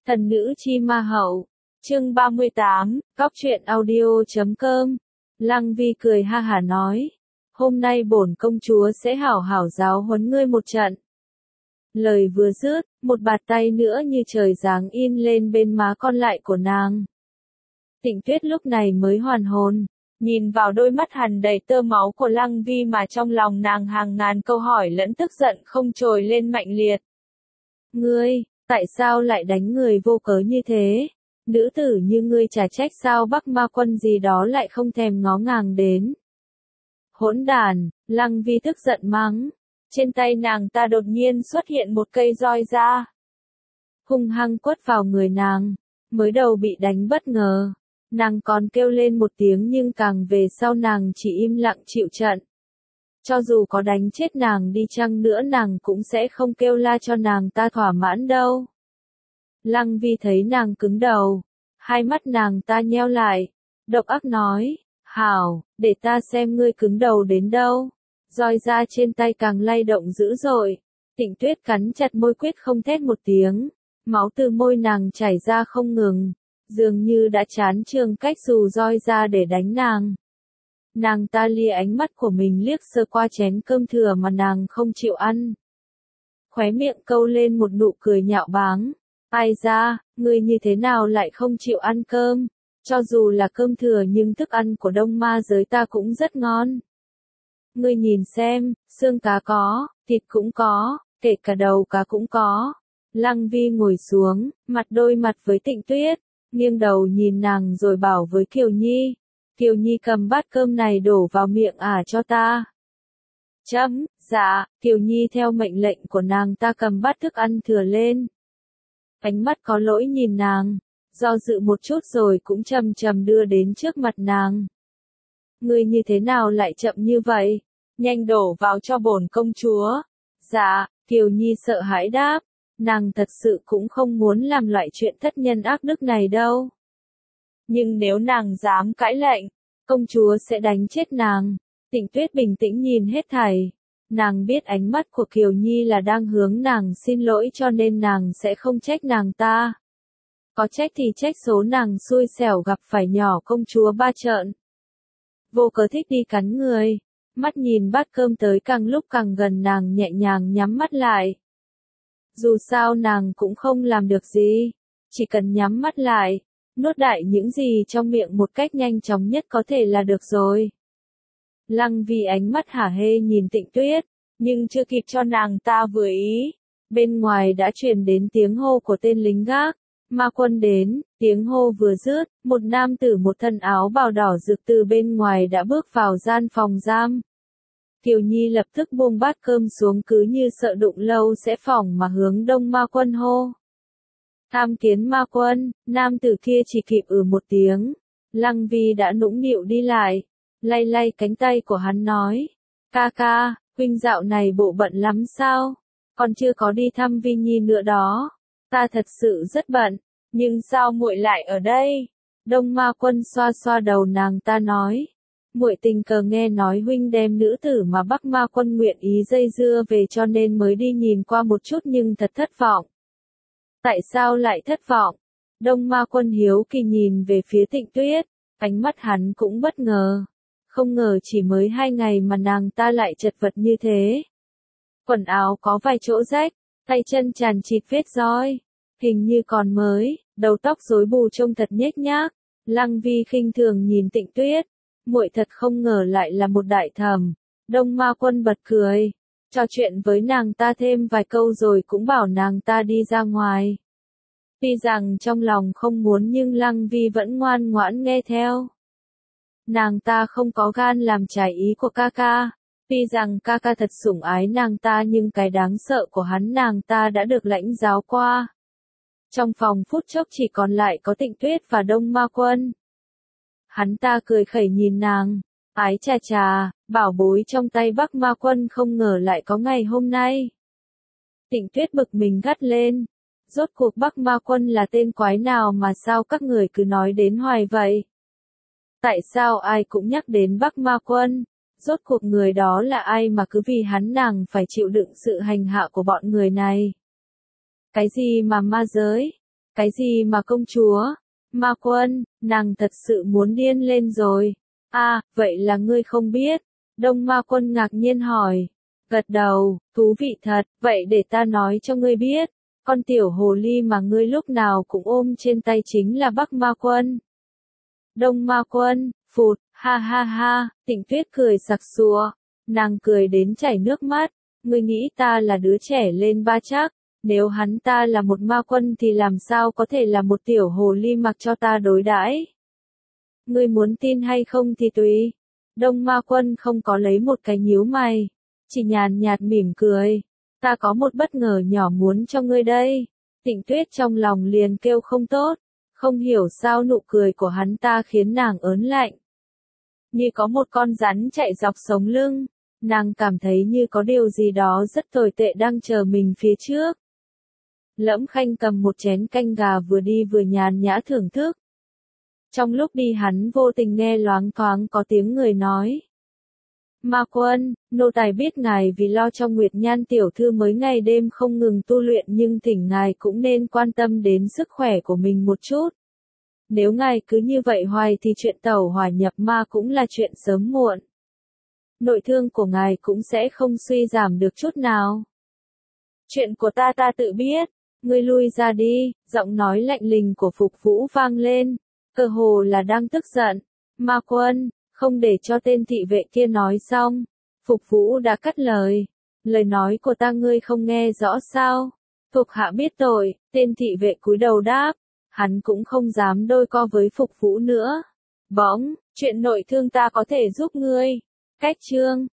Thần nữ chi ma hậu. Chương 38, Góc truyện audio.com. Lăng Vi cười ha hả nói. Hôm nay bổn công chúa sẽ hảo hảo giáo huấn ngươi một trận. Lời vừa dứt, một bàn tay nữa như trời giáng in lên bên má con lại của nàng. Tịnh Tuyết lúc này mới hoàn hồn, nhìn vào đôi mắt hằn đầy tơ máu của Lăng Vi mà trong lòng nàng hàng ngàn câu hỏi lẫn tức giận không trồi lên mạnh liệt. Ngươi, tại sao lại đánh người vô cớ như thế? Nữ tử như ngươi chả trách sao Bắc Ma Quân gì đó lại không thèm ngó ngàng đến. Hỗn đàn, Lăng Vi tức giận mắng. Trên tay nàng ta đột nhiên xuất hiện một cây roi ra. Hung hăng quất vào người nàng. Mới đầu bị đánh bất ngờ. Nàng còn kêu lên một tiếng nhưng càng về sau nàng chỉ im lặng chịu trận. Cho dù có đánh chết nàng đi chăng nữa nàng cũng sẽ không kêu la cho nàng ta thỏa mãn đâu. Lăng Vi thấy nàng cứng đầu. Hai mắt nàng ta nheo lại. Độc ác nói. Hảo, để ta xem ngươi cứng đầu đến đâu. Roi ra trên tay càng lay động dữ dội. Tịnh Tuyết cắn chặt môi quyết không thét một tiếng. Máu từ môi nàng chảy ra không ngừng. Dường như đã chán chường cách dù roi ra để đánh nàng. Nàng ta lia ánh mắt của mình liếc sơ qua chén cơm thừa mà nàng không chịu ăn. Khóe miệng câu lên một nụ cười nhạo báng. Ai ra, ngươi như thế nào lại không chịu ăn cơm? Cho dù là cơm thừa nhưng thức ăn của Đông Ma giới ta cũng rất ngon. Ngươi nhìn xem, xương cá có, thịt cũng có, kể cả đầu cá cũng có. Lăng Vi ngồi xuống, mặt đôi mặt với Tịnh Tuyết, nghiêng đầu nhìn nàng rồi bảo với Kiều Nhi. Kiều Nhi cầm bát cơm này đổ vào miệng cho ta. Dạ, Kiều Nhi theo mệnh lệnh của nàng ta cầm bát thức ăn thừa lên. Ánh mắt có lỗi nhìn nàng, do dự một chút rồi cũng chậm chậm đưa đến trước mặt nàng. Ngươi như thế nào lại chậm như vậy? Nhanh đổ vào cho bổn công chúa. Dạ, Kiều Nhi sợ hãi đáp. Nàng thật sự cũng không muốn làm loại chuyện thất nhân ác đức này đâu. Nhưng nếu nàng dám cãi lệnh, công chúa sẽ đánh chết nàng. Tịnh Tuyết bình tĩnh nhìn hết thảy. Nàng biết ánh mắt của Kiều Nhi là đang hướng nàng xin lỗi cho nên nàng sẽ không trách nàng ta. Có trách thì trách số nàng xui xẻo gặp phải nhỏ công chúa ba trợn. Vô cớ thích đi cắn người. Mắt nhìn bát cơm tới càng lúc càng gần nàng nhẹ nhàng nhắm mắt lại. Dù sao nàng cũng không làm được gì. Chỉ cần nhắm mắt lại, nuốt đại những gì trong miệng một cách nhanh chóng nhất có thể là được rồi. Lăng Vi ánh mắt hả hê nhìn Tịnh Tuyết, nhưng chưa kịp cho nàng ta vừa ý. Bên ngoài đã truyền đến tiếng hô của tên lính gác. Ma Quân đến, tiếng hô vừa dứt, một nam tử một thân áo bào đỏ rực từ bên ngoài đã bước vào gian phòng giam. Kiều Nhi lập tức buông bát cơm xuống cứ như sợ đụng lâu sẽ phỏng mà hướng Đông Ma Quân hô. Tham kiến Ma Quân, nam tử kia chỉ kịp một tiếng. Lăng Vi đã nũng nịu đi lại, lay lay cánh tay của hắn nói. Ca ca, huynh dạo này bộ bận lắm sao? Còn chưa có đi thăm Vi Nhi nữa đó. Ta thật sự rất bận, nhưng sao muội lại ở đây? Đông Ma Quân xoa xoa đầu nàng ta nói. Muội tình cờ nghe nói huynh đem nữ tử mà Bắc Ma Quân nguyện ý dây dưa về cho nên mới đi nhìn qua một chút nhưng thật thất vọng. Tại sao lại thất vọng? Đông Ma Quân hiếu kỳ nhìn về phía Tịnh Tuyết, ánh mắt hắn cũng bất ngờ. Không ngờ chỉ mới 2 ngày mà nàng ta lại chật vật như thế. Quần áo có vài chỗ rách, tay chân tràn chịt vết roi, hình như còn mới, đầu tóc rối bù trông thật nhếch nhác. Lăng Vi khinh thường nhìn Tịnh Tuyết, muội thật không ngờ lại là một đại thẩm. Đông Ma Quân bật cười, trò chuyện với nàng ta thêm vài câu rồi cũng bảo nàng ta đi ra ngoài. Tuy rằng trong lòng không muốn nhưng Lăng Vi vẫn ngoan ngoãn nghe theo. Nàng ta không có gan làm trái ý của ca ca. Tuy rằng ca ca thật sủng ái nàng ta nhưng cái đáng sợ của hắn nàng ta đã được lãnh giáo qua. Trong phòng phút chốc chỉ còn lại có Tịnh Tuyết và Đông Ma Quân. Hắn ta cười khẩy nhìn nàng. Ái chà chà, bảo bối trong tay Bắc Ma Quân không ngờ lại có ngày hôm nay. Tịnh Tuyết bực mình gắt lên. Rốt cuộc Bắc Ma Quân là tên quái nào mà sao các người cứ nói đến hoài vậy? Tại sao ai cũng nhắc đến Bắc Ma Quân? Rốt cuộc người đó là ai mà cứ vì hắn nàng phải chịu đựng sự hành hạ của bọn người này? Cái gì mà ma giới? Cái gì mà công chúa? Ma Quân, nàng thật sự muốn điên lên rồi. À, vậy là ngươi không biết. Đông Ma Quân ngạc nhiên hỏi. Gật đầu, thú vị thật, vậy để ta nói cho ngươi biết. Con tiểu hồ ly mà ngươi lúc nào cũng ôm trên tay chính là Bắc Ma Quân. Đông Ma Quân, phụt, ha ha ha, Tịnh Tuyết cười sặc sụa. Nàng cười đến chảy nước mắt. Ngươi nghĩ ta là đứa trẻ lên ba chắc. Nếu hắn ta là một ma quân thì làm sao có thể là một tiểu hồ ly mặc cho ta đối đãi? Ngươi muốn tin hay không thì tùy. Đông Ma Quân không có lấy một cái nhíu mày, chỉ nhàn nhạt mỉm cười. Ta có một bất ngờ nhỏ muốn cho ngươi đây. Tịnh Tuyết trong lòng liền kêu không tốt, không hiểu sao nụ cười của hắn ta khiến nàng ớn lạnh. Như có một con rắn chạy dọc sống lưng, nàng cảm thấy như có điều gì đó rất tồi tệ đang chờ mình phía trước. Lẫm Khanh cầm một chén canh gà vừa đi vừa nhàn nhã thưởng thức. Trong lúc đi hắn vô tình nghe loáng thoáng có tiếng người nói. Ma Quân, nô tài biết ngài vì lo cho Nguyệt Nhan tiểu thư mới ngày đêm không ngừng tu luyện nhưng thỉnh ngài cũng nên quan tâm đến sức khỏe của mình một chút. Nếu ngài cứ như vậy hoài thì chuyện tẩu hỏa nhập ma cũng là chuyện sớm muộn. Nội thương của ngài cũng sẽ không suy giảm được chút nào. Chuyện của ta tự biết. Ngươi lui ra đi, giọng nói lạnh lùng của Phục Vũ vang lên, cơ hồ là đang tức giận. Ma Quân, không để cho tên thị vệ kia nói xong, Phục Vũ đã cắt lời. Lời nói của ta ngươi không nghe rõ sao? Thuộc hạ biết tội, tên thị vệ cúi đầu đáp, hắn cũng không dám đôi co với Phục Vũ nữa. Bỗng, chuyện nội thương ta có thể giúp ngươi. Cách chương